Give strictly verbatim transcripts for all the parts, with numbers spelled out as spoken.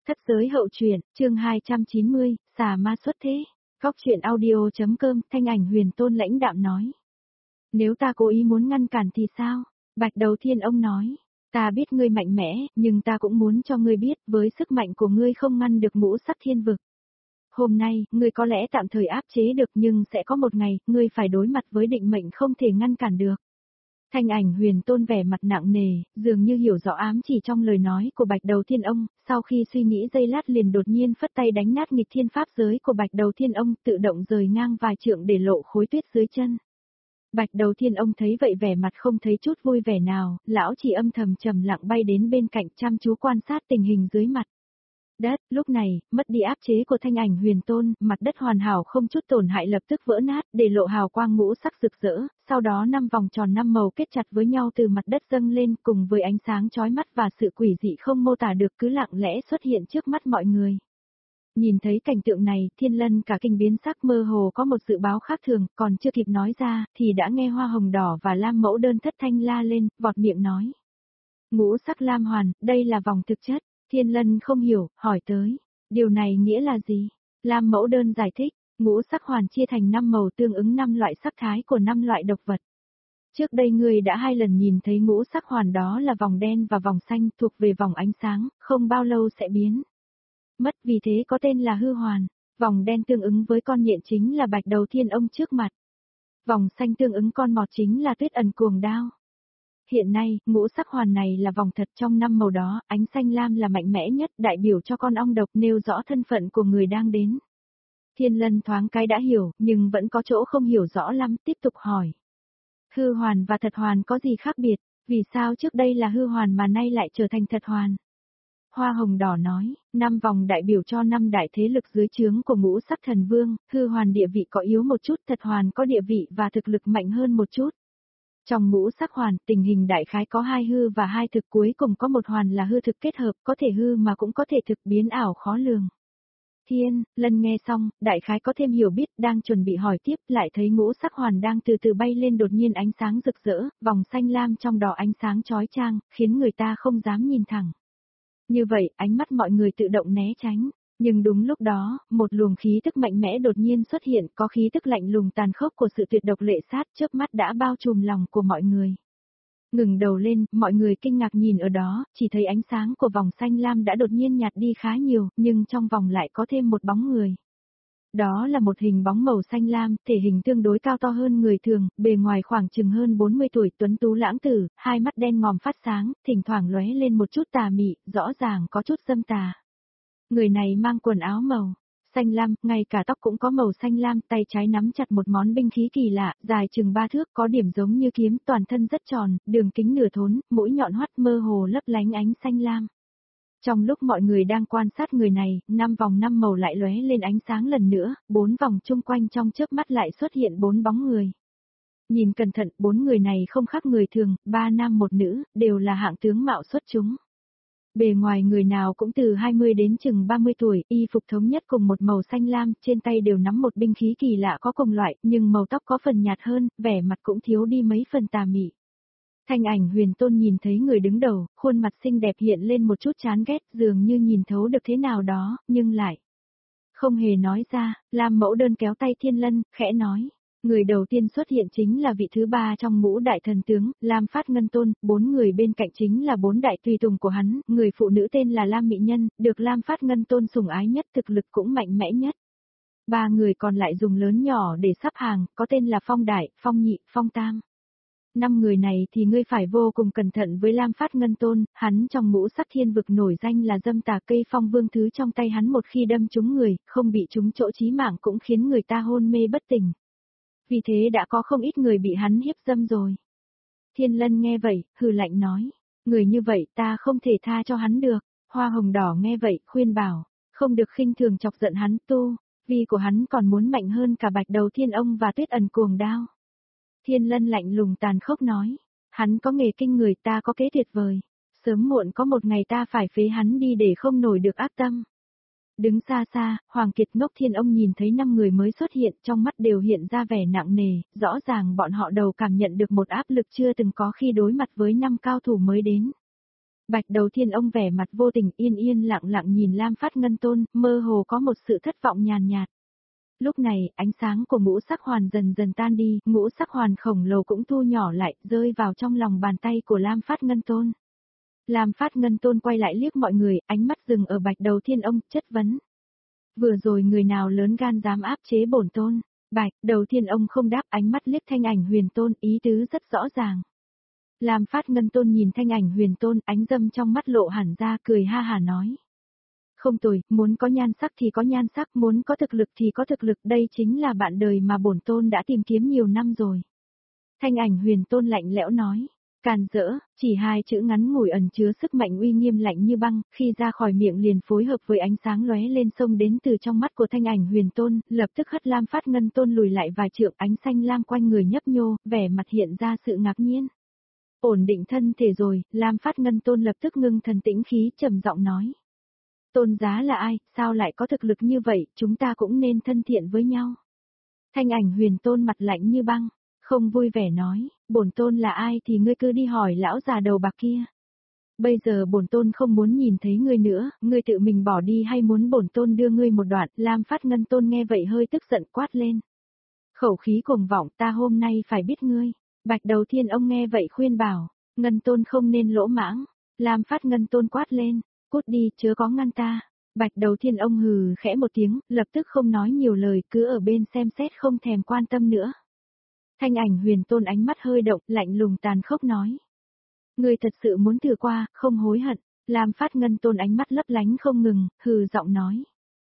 Thất giới hậu truyện, chương hai trăm chín mươi, xà ma xuất thế. Góc truyện audio.com, Thanh Ảnh Huyền Tôn lãnh đạm nói. Nếu ta cố ý muốn ngăn cản thì sao? Bạch Đầu Thiên ông nói. Ta biết ngươi mạnh mẽ, nhưng ta cũng muốn cho ngươi biết, với sức mạnh của ngươi không ngăn được ngũ sắc thiên vực. Hôm nay, ngươi có lẽ tạm thời áp chế được nhưng sẽ có một ngày, ngươi phải đối mặt với định mệnh không thể ngăn cản được. Thanh Ảnh Huyền Tôn vẻ mặt nặng nề, dường như hiểu rõ ám chỉ trong lời nói của Bạch Đầu Thiên ông, sau khi suy nghĩ giây lát liền đột nhiên phất tay đánh nát nghịch thiên pháp giới của Bạch Đầu Thiên ông, tự động rời ngang vài trượng để lộ khối tuyết dưới chân. Bạch Đầu Thiên ông thấy vậy vẻ mặt không thấy chút vui vẻ nào, lão chỉ âm thầm trầm lặng bay đến bên cạnh chăm chú quan sát tình hình dưới mặt đất. Lúc này, mất đi áp chế của Thanh Ảnh Huyền Tôn, mặt đất hoàn hảo không chút tổn hại lập tức vỡ nát, để lộ hào quang ngũ sắc rực rỡ, sau đó năm vòng tròn năm màu kết chặt với nhau từ mặt đất dâng lên, cùng với ánh sáng chói mắt và sự quỷ dị không mô tả được cứ lặng lẽ xuất hiện trước mắt mọi người. Nhìn thấy cảnh tượng này, Thiên Lân cả kinh biến sắc, mơ hồ có một dự báo khác thường, còn chưa kịp nói ra, thì đã nghe Hoa Hồng Đỏ và Lam Mẫu Đơn thất thanh la lên, vọt miệng nói. Ngũ sắc lam hoàn, đây là vòng thực chất. Thiên Lân không hiểu, hỏi tới. Điều này nghĩa là gì? Lam Mẫu Đơn giải thích, ngũ sắc hoàn chia thành năm màu tương ứng năm loại sắc thái của năm loại độc vật. Trước đây ngươi đã hai lần nhìn thấy ngũ sắc hoàn, đó là vòng đen và vòng xanh, thuộc về vòng ánh sáng, không bao lâu sẽ biến mất, vì thế có tên là hư hoàn. Vòng đen tương ứng với con nhện chính là Bạch Đầu Thiên ông trước mặt. Vòng xanh tương ứng con mọt chính là Tuyết Ẩn Cuồng Đao. Hiện nay, ngũ sắc hoàn này là vòng thật trong năm màu đó, ánh xanh lam là mạnh mẽ nhất, đại biểu cho con ong độc, nêu rõ thân phận của người đang đến. Thiên Lân thoáng cái đã hiểu, nhưng vẫn có chỗ không hiểu rõ lắm, tiếp tục hỏi. Hư hoàn và thật hoàn có gì khác biệt, vì sao trước đây là hư hoàn mà nay lại trở thành thật hoàn? Hoa Hồng Đỏ nói, năm vòng đại biểu cho năm đại thế lực dưới trướng của ngũ sắc thần vương, hư hoàn địa vị có yếu một chút, thật hoàn có địa vị và thực lực mạnh hơn một chút. Trong ngũ sắc hoàn, tình hình đại khái có hai hư và hai thực, cuối cùng có một hoàn là hư thực kết hợp, có thể hư mà cũng có thể thực, biến ảo khó lường. Thiên Lân nghe xong, đại khái có thêm hiểu biết, đang chuẩn bị hỏi tiếp, lại thấy ngũ sắc hoàn đang từ từ bay lên, đột nhiên ánh sáng rực rỡ, vòng xanh lam trong đó ánh sáng chói chang, khiến người ta không dám nhìn thẳng. Như vậy, ánh mắt mọi người tự động né tránh. Nhưng đúng lúc đó, một luồng khí tức mạnh mẽ đột nhiên xuất hiện, có khí tức lạnh lùng tàn khốc của sự tuyệt độc lệ sát, chớp mắt đã bao trùm lòng của mọi người. Ngừng đầu lên, mọi người kinh ngạc nhìn ở đó, chỉ thấy ánh sáng của vòng xanh lam đã đột nhiên nhạt đi khá nhiều, nhưng trong vòng lại có thêm một bóng người. Đó là một hình bóng màu xanh lam, thể hình tương đối cao to hơn người thường, bề ngoài khoảng chừng hơn bốn mươi tuổi, tuấn tú lãng tử, hai mắt đen ngòm phát sáng, thỉnh thoảng lóe lên một chút tà mị, rõ ràng có chút dâm tà. Người này mang quần áo màu xanh lam, ngay cả tóc cũng có màu xanh lam, tay trái nắm chặt một món binh khí kỳ lạ, dài chừng ba thước, có điểm giống như kiếm, toàn thân rất tròn, đường kính nửa thốn, mũi nhọn hoắt, mơ hồ lấp lánh ánh xanh lam. Trong lúc mọi người đang quan sát người này, năm vòng năm màu lại lóe lên ánh sáng lần nữa, bốn vòng chung quanh trong chớp mắt lại xuất hiện bốn bóng người. Nhìn cẩn thận, bốn người này không khác người thường, ba nam một nữ, đều là hạng tướng mạo xuất chúng. Bề ngoài người nào cũng từ hai mươi đến chừng ba mươi tuổi, y phục thống nhất cùng một màu xanh lam, trên tay đều nắm một binh khí kỳ lạ có cùng loại, nhưng màu tóc có phần nhạt hơn, vẻ mặt cũng thiếu đi mấy phần tà mị. Thanh Ảnh Huyền Tôn nhìn thấy người đứng đầu, khuôn mặt xinh đẹp hiện lên một chút chán ghét, dường như nhìn thấu được thế nào đó, nhưng lại không hề nói ra. Lam Mẫu Đơn kéo tay Thiên Lân, khẽ nói. Người đầu tiên xuất hiện chính là vị thứ ba trong ngũ đại thần tướng, Lam Phát Ngân Tôn, bốn người bên cạnh chính là bốn đại tùy tùng của hắn, người phụ nữ tên là Lam Mỹ Nhân, được Lam Phát Ngân Tôn sủng ái nhất, thực lực cũng mạnh mẽ nhất. Ba người còn lại dùng lớn nhỏ để sắp hàng, có tên là Phong Đại, Phong Nhị, Phong Tam. Năm người này thì ngươi phải vô cùng cẩn thận với Lam Phát Ngân Tôn, hắn trong ngũ sắc thiên vực nổi danh là dâm tà, cây phong vương thứ trong tay hắn một khi đâm trúng người, không bị trúng chỗ chí mạng cũng khiến người ta hôn mê bất tỉnh. Vì thế đã có không ít người bị hắn hiếp dâm rồi. Thiên Lân nghe vậy, hừ lạnh nói, người như vậy ta không thể tha cho hắn được. Hoa Hồng Đỏ nghe vậy, khuyên bảo, không được khinh thường chọc giận hắn, tu vi của hắn còn muốn mạnh hơn cả Bạch Đầu Thiên ông và Tuyết Ẩn Cuồng Đao. Thiên Lân lạnh lùng tàn khốc nói, hắn có nghề kinh người, ta có kế tuyệt vời. Sớm muộn có một ngày ta phải phế hắn đi để không nổi được ác tâm. Đứng xa xa, Hoàng Kiệt Ngốc Thiên ông nhìn thấy năm người mới xuất hiện, trong mắt đều hiện ra vẻ nặng nề, rõ ràng bọn họ đầu cảm nhận được một áp lực chưa từng có khi đối mặt với năm cao thủ mới đến. Bạch đầu thiên ông vẻ mặt vô tình yên yên lặng lặng nhìn Lam Phát Ngân Tôn, mơ hồ có một sự thất vọng nhàn nhạt. Lúc này, ánh sáng của ngũ sắc hoàn dần dần tan đi, ngũ sắc hoàn khổng lồ cũng thu nhỏ lại, rơi vào trong lòng bàn tay của Lam Phát Ngân Tôn. Lam Phát Ngân Tôn quay lại liếc mọi người, ánh mắt dừng ở Bạch đầu thiên ông, chất vấn. Vừa rồi người nào lớn gan dám áp chế bổn tôn? Bạch đầu thiên ông không đáp, ánh mắt liếc Thanh Ảnh Huyền Tôn, ý tứ rất rõ ràng. Lam Phát Ngân Tôn nhìn Thanh Ảnh Huyền Tôn, ánh dâm trong mắt lộ hẳn ra, cười ha hà nói. Không tồi, muốn có nhan sắc thì có nhan sắc, muốn có thực lực thì có thực lực, đây chính là bạn đời mà bổn tôn đã tìm kiếm nhiều năm rồi. Thanh Ảnh Huyền Tôn lạnh lẽo nói. Càn rỡ, chỉ hai chữ ngắn ngủi ẩn chứa sức mạnh uy nghiêm lạnh như băng, khi ra khỏi miệng liền phối hợp với ánh sáng lóe lên sông đến từ trong mắt của Thanh Ảnh Huyền Tôn, lập tức hất Lam Phát Ngân Tôn lùi lại vài trượng, ánh xanh lam quanh người nhấp nhô, vẻ mặt hiện ra sự ngạc nhiên. Ổn định thân thể rồi, Lam Phát Ngân Tôn lập tức ngưng thần tĩnh khí, trầm giọng nói. Tôn giá là ai, sao lại có thực lực như vậy, chúng ta cũng nên thân thiện với nhau. Thanh Ảnh Huyền Tôn mặt lạnh như băng, không vui vẻ nói, bổn tôn là ai thì ngươi cứ đi hỏi lão già đầu bạc kia. Bây giờ bổn tôn không muốn nhìn thấy ngươi nữa, ngươi tự mình bỏ đi hay muốn bổn tôn đưa ngươi một đoạn. Lam Phát Ngân Tôn nghe vậy hơi tức giận quát lên. Khẩu khí cuồng vọng, ta hôm nay phải biết ngươi. Bạch đầu thiên ông nghe vậy khuyên bảo, Ngân Tôn không nên lỗ mãng. Lam Phát Ngân Tôn quát lên, cút đi chớ có ngăn ta. Bạch đầu thiên ông hừ khẽ một tiếng, lập tức không nói nhiều lời, cứ ở bên xem xét không thèm quan tâm nữa. Thanh Ảnh Huyền Tôn ánh mắt hơi động, lạnh lùng tàn khốc nói. Ngươi thật sự muốn thử qua, không hối hận. Lam Phát Ngân Tôn ánh mắt lấp lánh không ngừng, hừ giọng nói.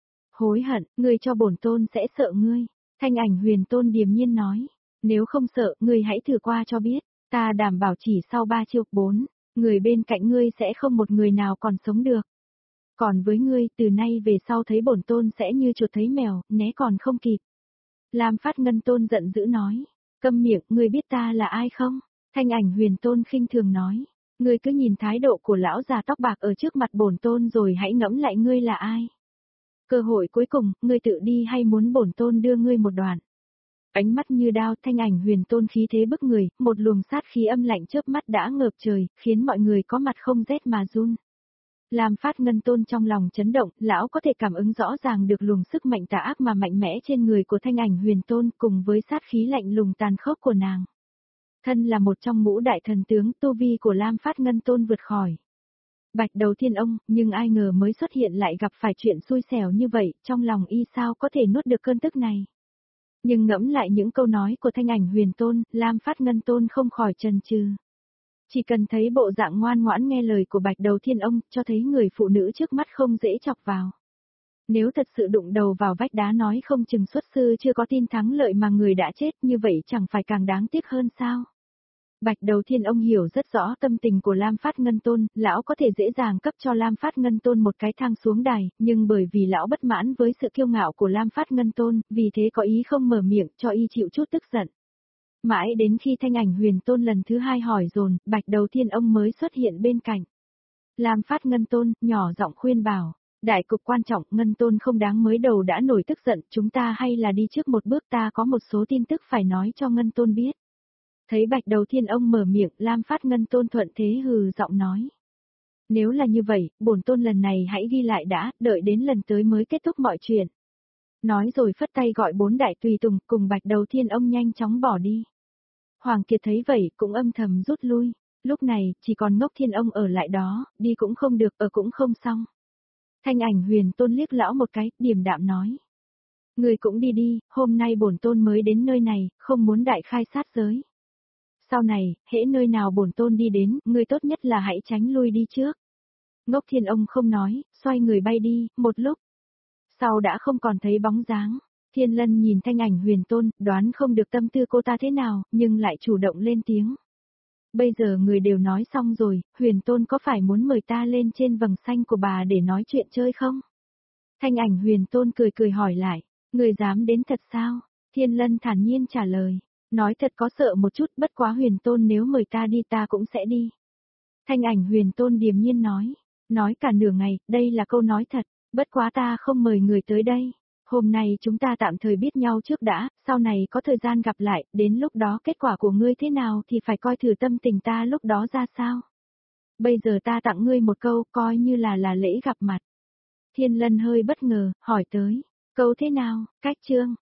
Hối hận, ngươi cho bổn tôn sẽ sợ ngươi. Thanh Ảnh Huyền Tôn điềm nhiên nói. Nếu không sợ, ngươi hãy thử qua cho biết. Ta đảm bảo chỉ sau ba chiêu bốn, người bên cạnh ngươi sẽ không một người nào còn sống được. Còn với ngươi, từ nay về sau thấy bổn tôn sẽ như chuột thấy mèo, né còn không kịp. Lam Phát Ngân Tôn giận dữ nói. Câm miệng, ngươi biết ta là ai không? Thanh Ảnh Huyền Tôn khinh thường nói. Ngươi cứ nhìn thái độ của lão già tóc bạc ở trước mặt bổn tôn rồi hãy ngẫm lại ngươi là ai. Cơ hội cuối cùng, ngươi tự đi hay muốn bổn tôn đưa ngươi một đoạn. Ánh mắt như đao, Thanh Ảnh Huyền Tôn khí thế bức người, một luồng sát khí âm lạnh chớp mắt đã ngợp trời, khiến mọi người có mặt không rét mà run. Lam Phát Ngân Tôn trong lòng chấn động, lão có thể cảm ứng rõ ràng được luồng sức mạnh tà ác mà mạnh mẽ trên người của Thanh Ảnh Huyền Tôn cùng với sát khí lạnh lùng tàn khốc của nàng. Thân là một trong ngũ đại thần tướng, tu vi của Lam Phát Ngân Tôn vượt khỏi Bạch đầu thiên ông, nhưng ai ngờ mới xuất hiện lại gặp phải chuyện xui xẻo như vậy, trong lòng y sao có thể nuốt được cơn tức này. Nhưng ngẫm lại những câu nói của Thanh Ảnh Huyền Tôn, Lam Phát Ngân Tôn không khỏi chần chừ. Chỉ cần thấy bộ dạng ngoan ngoãn nghe lời của Bạch đầu thiên ông, cho thấy người phụ nữ trước mắt không dễ chọc vào. Nếu thật sự đụng đầu vào vách đá nói không chừng xuất sư chưa có tin thắng lợi mà người đã chết, như vậy chẳng phải càng đáng tiếc hơn sao? Bạch đầu thiên ông hiểu rất rõ tâm tình của Lam Phát Ngân Tôn, lão có thể dễ dàng cấp cho Lam Phát Ngân Tôn một cái thang xuống đài, nhưng bởi vì lão bất mãn với sự kiêu ngạo của Lam Phát Ngân Tôn, vì thế có ý không mở miệng cho y chịu chút tức giận. Mãi đến khi Thanh Ảnh Huyền Tôn lần thứ hai hỏi dồn, Bạch đầu thiên ông mới xuất hiện bên cạnh. Lam Phát Ngân Tôn, nhỏ giọng khuyên bảo, đại cục quan trọng, Ngân Tôn không đáng mới đầu đã nổi tức giận, chúng ta hay là đi trước một bước, ta có một số tin tức phải nói cho Ngân Tôn biết. Thấy Bạch đầu thiên ông mở miệng, Lam Phát Ngân Tôn thuận thế hừ giọng nói. Nếu là như vậy, bổn tôn lần này hãy ghi lại đã, đợi đến lần tới mới kết thúc mọi chuyện. Nói rồi phất tay gọi bốn đại tùy tùng, cùng Bạch đầu thiên ông nhanh chóng bỏ đi. Hoàng Kiệt thấy vậy, cũng âm thầm rút lui, lúc này, chỉ còn Ngốc Thiên ông ở lại đó, đi cũng không được, ở cũng không xong. Thanh Ảnh Huyền Tôn liếc lão một cái, điềm đạm nói. Người cũng đi đi, hôm nay bổn tôn mới đến nơi này, không muốn đại khai sát giới. Sau này, hễ nơi nào bổn tôn đi đến, người tốt nhất là hãy tránh lui đi trước. Ngốc Thiên ông không nói, xoay người bay đi, một lúc. Sau đã không còn thấy bóng dáng. Thiên Lân nhìn Thanh Ảnh Huyền Tôn, đoán không được tâm tư cô ta thế nào, nhưng lại chủ động lên tiếng. Bây giờ người đều nói xong rồi, Huyền Tôn có phải muốn mời ta lên trên vầng xanh của bà để nói chuyện chơi không? Thanh Ảnh Huyền Tôn cười cười hỏi lại, người dám đến thật sao? Thiên Lân thản nhiên trả lời, nói thật có sợ một chút, bất quá Huyền Tôn nếu mời ta đi ta cũng sẽ đi. Thanh Ảnh Huyền Tôn điềm nhiên nói, nói cả nửa ngày, đây là câu nói thật, bất quá ta không mời người tới đây. Hôm nay chúng ta tạm thời biết nhau trước đã, sau này có thời gian gặp lại, đến lúc đó kết quả của ngươi thế nào thì phải coi thử tâm tình ta lúc đó ra sao. Bây giờ ta tặng ngươi một câu, coi như là là lễ gặp mặt. Thiên Lân hơi bất ngờ, hỏi tới, câu thế nào, cách chương.